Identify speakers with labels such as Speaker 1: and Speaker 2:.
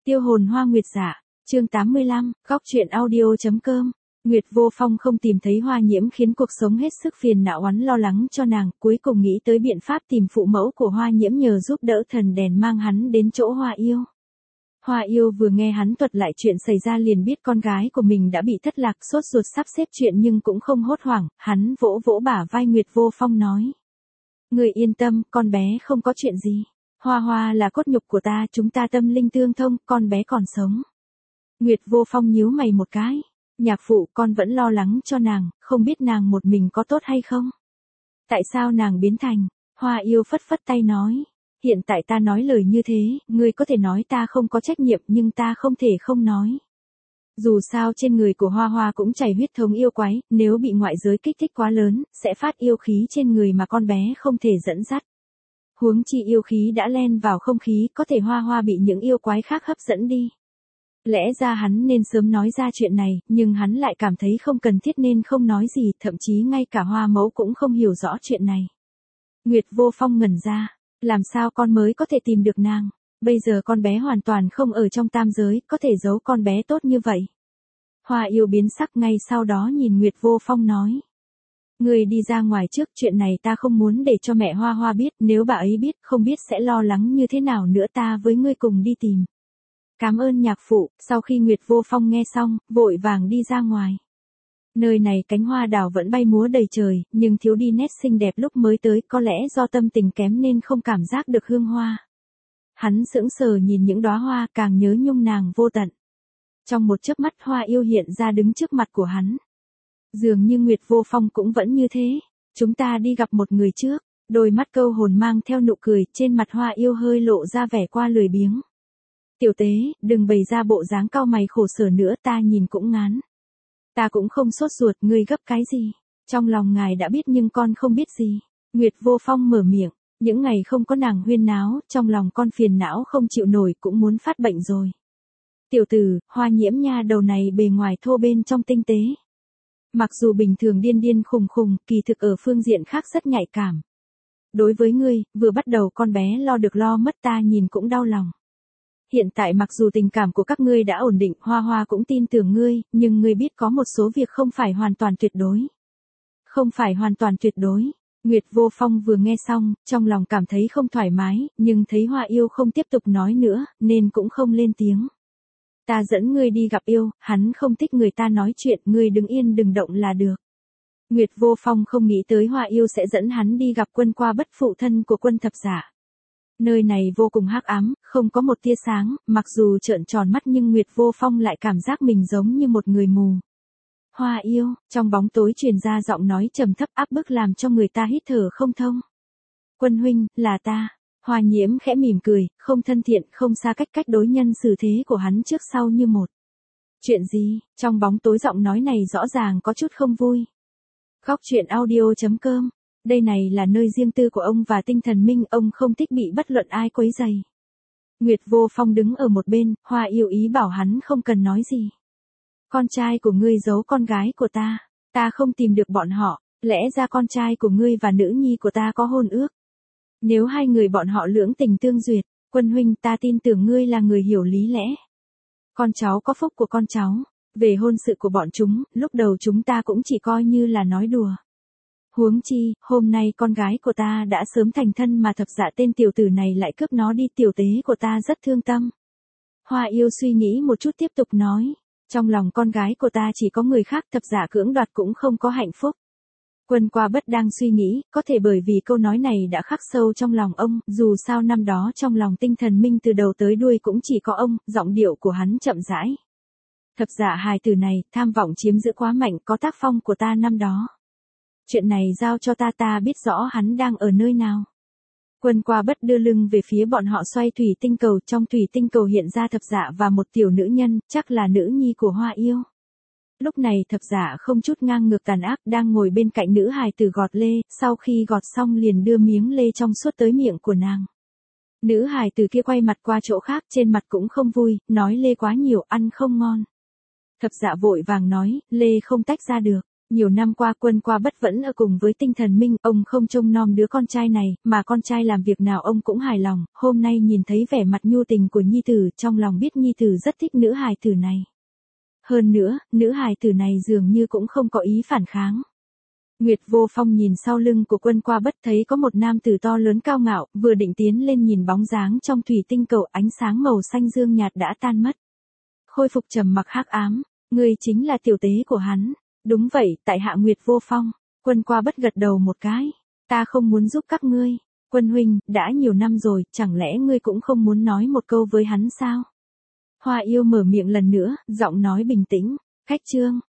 Speaker 1: Tiêu hồn hoa nguyệt dạ, chương 85, góc truyện audio.com. Nguyệt Vô Phong không tìm thấy Hoa Nhiễm khiến cuộc sống hết sức phiền não oán lo lắng cho nàng, cuối cùng nghĩ tới biện pháp tìm phụ mẫu của Hoa Nhiễm nhờ giúp đỡ thần đèn mang hắn đến chỗ Hoa Yêu. Hoa Yêu vừa nghe hắn thuật lại chuyện xảy ra liền biết con gái của mình đã bị thất lạc, sốt ruột sắp xếp chuyện nhưng cũng không hốt hoảng, hắn vỗ vỗ bả vai Nguyệt Vô Phong nói. Người yên tâm, con bé không có chuyện gì. Hoa Hoa là cốt nhục của ta, chúng ta tâm linh tương thông, con bé còn sống. Nguyệt Vô Phong nhíu mày một cái. Nhạc phụ, con vẫn lo lắng cho nàng, không biết nàng một mình có tốt hay không? Tại sao nàng biến thành? Hoa Yêu phất phất tay nói. Hiện tại ta nói lời như thế, ngươi có thể nói ta không có trách nhiệm nhưng ta không thể không nói. Dù sao trên người của Hoa Hoa cũng chảy huyết thống yêu quái, nếu bị ngoại giới kích thích quá lớn, sẽ phát yêu khí trên người mà con bé không thể dẫn dắt. Huống chi yêu khí đã len vào không khí, có thể Hoa Hoa bị những yêu quái khác hấp dẫn đi. Lẽ ra hắn nên sớm nói ra chuyện này, nhưng hắn lại cảm thấy không cần thiết nên không nói gì, thậm chí ngay cả Hoa mẫu cũng không hiểu rõ chuyện này. Nguyệt Vô Phong ngẩn ra, làm sao con mới có thể tìm được nàng? Bây giờ con bé hoàn toàn không ở trong tam giới, có thể giấu con bé tốt như vậy. Hoa Yêu biến sắc ngay sau đó nhìn Nguyệt Vô Phong nói. Người đi ra ngoài trước, chuyện này ta không muốn để cho mẹ Hoa Hoa biết, nếu bà ấy biết không biết sẽ lo lắng như thế nào nữa, ta với ngươi cùng đi tìm. Cảm ơn nhạc phụ. Sau khi Nguyệt Vô Phong nghe xong, vội vàng đi ra ngoài. Nơi này cánh hoa đào vẫn bay múa đầy trời, nhưng thiếu đi nét xinh đẹp lúc mới tới, có lẽ do tâm tình kém nên không cảm giác được hương hoa. Hắn sững sờ nhìn những đóa hoa, càng nhớ nhung nàng vô tận. Trong một chớp mắt Hoa Yêu hiện ra đứng trước mặt của hắn. Dường như Nguyệt Vô Phong cũng vẫn như thế. Chúng ta đi gặp một người trước. Đôi mắt câu hồn mang theo nụ cười, trên mặt Hoa Yêu hơi lộ ra vẻ qua lười biếng. Tiểu tế, đừng bày ra bộ dáng cau mày khổ sở nữa, ta nhìn cũng ngán. Ta cũng không sốt ruột, ngươi gấp cái gì? Trong lòng ngài đã biết nhưng con không biết gì. Nguyệt Vô Phong mở miệng, những ngày không có nàng huyên náo, trong lòng con phiền não không chịu nổi, cũng muốn phát bệnh rồi. Tiểu tử, Hoa Nhiễm nha đầu này bề ngoài thô bên trong tinh tế. Mặc dù bình thường điên điên khùng khùng, kỳ thực ở phương diện khác rất nhạy cảm. Đối với ngươi, vừa bắt đầu con bé lo được lo mất, ta nhìn cũng đau lòng. Hiện tại mặc dù tình cảm của các ngươi đã ổn định, Hoa Hoa cũng tin tưởng ngươi, nhưng ngươi biết có một số việc không phải hoàn toàn tuyệt đối. Không phải hoàn toàn tuyệt đối. Nguyệt Vô Phong vừa nghe xong, trong lòng cảm thấy không thoải mái, nhưng thấy Hoa Yêu không tiếp tục nói nữa, nên cũng không lên tiếng. Ta dẫn ngươi đi gặp yêu, hắn không thích người ta nói chuyện, ngươi đứng yên đừng động là được. Nguyệt Vô Phong không nghĩ tới Hoa Yêu sẽ dẫn hắn đi gặp Quân Qua Bất, phụ thân của Quân Thập Giả. Nơi này vô cùng hắc ám, không có một tia sáng, mặc dù trợn tròn mắt nhưng Nguyệt Vô Phong lại cảm giác mình giống như một người mù. Hoa Yêu, trong bóng tối truyền ra giọng nói trầm thấp áp bức làm cho người ta hít thở không thông. Quân huynh, là ta. Hoa Nhiễm khẽ mỉm cười, không thân thiện, không xa cách đối nhân xử thế của hắn trước sau như một. Chuyện gì? Trong bóng tối giọng nói này rõ ràng có chút không vui. Góc truyện audio.com. Đây này là nơi riêng tư của ông và tinh thần minh, ông không thích bị bất luận ai quấy rầy. Nguyệt Vô Phong đứng ở một bên, Hoa Yêu ý bảo hắn không cần nói gì. Con trai của ngươi giấu con gái của ta không tìm được bọn họ, lẽ ra con trai của ngươi và nữ nhi của ta có hôn ước. Nếu hai người bọn họ lưỡng tình tương duyệt, Quân huynh, ta tin tưởng ngươi là người hiểu lý lẽ. Con cháu có phúc của con cháu, về hôn sự của bọn chúng, lúc đầu chúng ta cũng chỉ coi như là nói đùa. Huống chi, hôm nay con gái của ta đã sớm thành thân mà Thập Dạ tên tiểu tử này lại cướp nó đi, tiểu tế của ta rất thương tâm. Hoa Yêu suy nghĩ một chút tiếp tục nói, trong lòng con gái của ta chỉ có người khác, Thập Dạ cưỡng đoạt cũng không có hạnh phúc. Quân Qua Bất đang suy nghĩ, có thể bởi vì câu nói này đã khắc sâu trong lòng ông, dù sao năm đó trong lòng tinh thần minh từ đầu tới đuôi cũng chỉ có ông, giọng điệu của hắn chậm rãi. Thập Dạ hài tử này, tham vọng chiếm giữ quá mạnh, có tác phong của ta năm đó. Chuyện này giao cho ta biết rõ hắn đang ở nơi nào. Quân Qua Bất đưa lưng về phía bọn họ xoay thủy tinh cầu, trong thủy tinh cầu hiện ra Thập Dạ và một tiểu nữ nhân, chắc là nữ nhi của Hoa Yêu. Lúc này Thập Dạ không chút ngang ngược tàn ác đang ngồi bên cạnh nữ hài tử gọt lê, sau khi gọt xong liền đưa miếng lê trong suốt tới miệng của nàng. Nữ hài tử kia quay mặt qua chỗ khác, trên mặt cũng không vui, nói lê quá nhiều, ăn không ngon. Thập Dạ vội vàng nói, lê không tách ra được. Nhiều năm qua Quân Qua Bất vẫn ở cùng với Tinh Thần Minh, ông không trông nom đứa con trai này, mà con trai làm việc nào ông cũng hài lòng, hôm nay nhìn thấy vẻ mặt nhu tình của nhi tử, trong lòng biết nhi tử rất thích nữ hài tử này. Hơn nữa, nữ hài tử này dường như cũng không có ý phản kháng. Nguyệt Vô Phong nhìn sau lưng của Quân Qua Bất thấy có một nam tử to lớn cao ngạo, vừa định tiến lên nhìn bóng dáng trong thủy tinh cầu, ánh sáng màu xanh dương nhạt đã tan mất. Khôi phục trầm mặc hắc ám, ngươi chính là tiểu tế của hắn. Đúng vậy, tại hạ Nguyệt Vô Phong. Quân Qua Bất gật đầu một cái. Ta không muốn giúp các ngươi. Quân huynh, đã nhiều năm rồi, chẳng lẽ ngươi cũng không muốn nói một câu với hắn sao? Hoa Yêu mở miệng lần nữa, giọng nói bình tĩnh. Khách trương,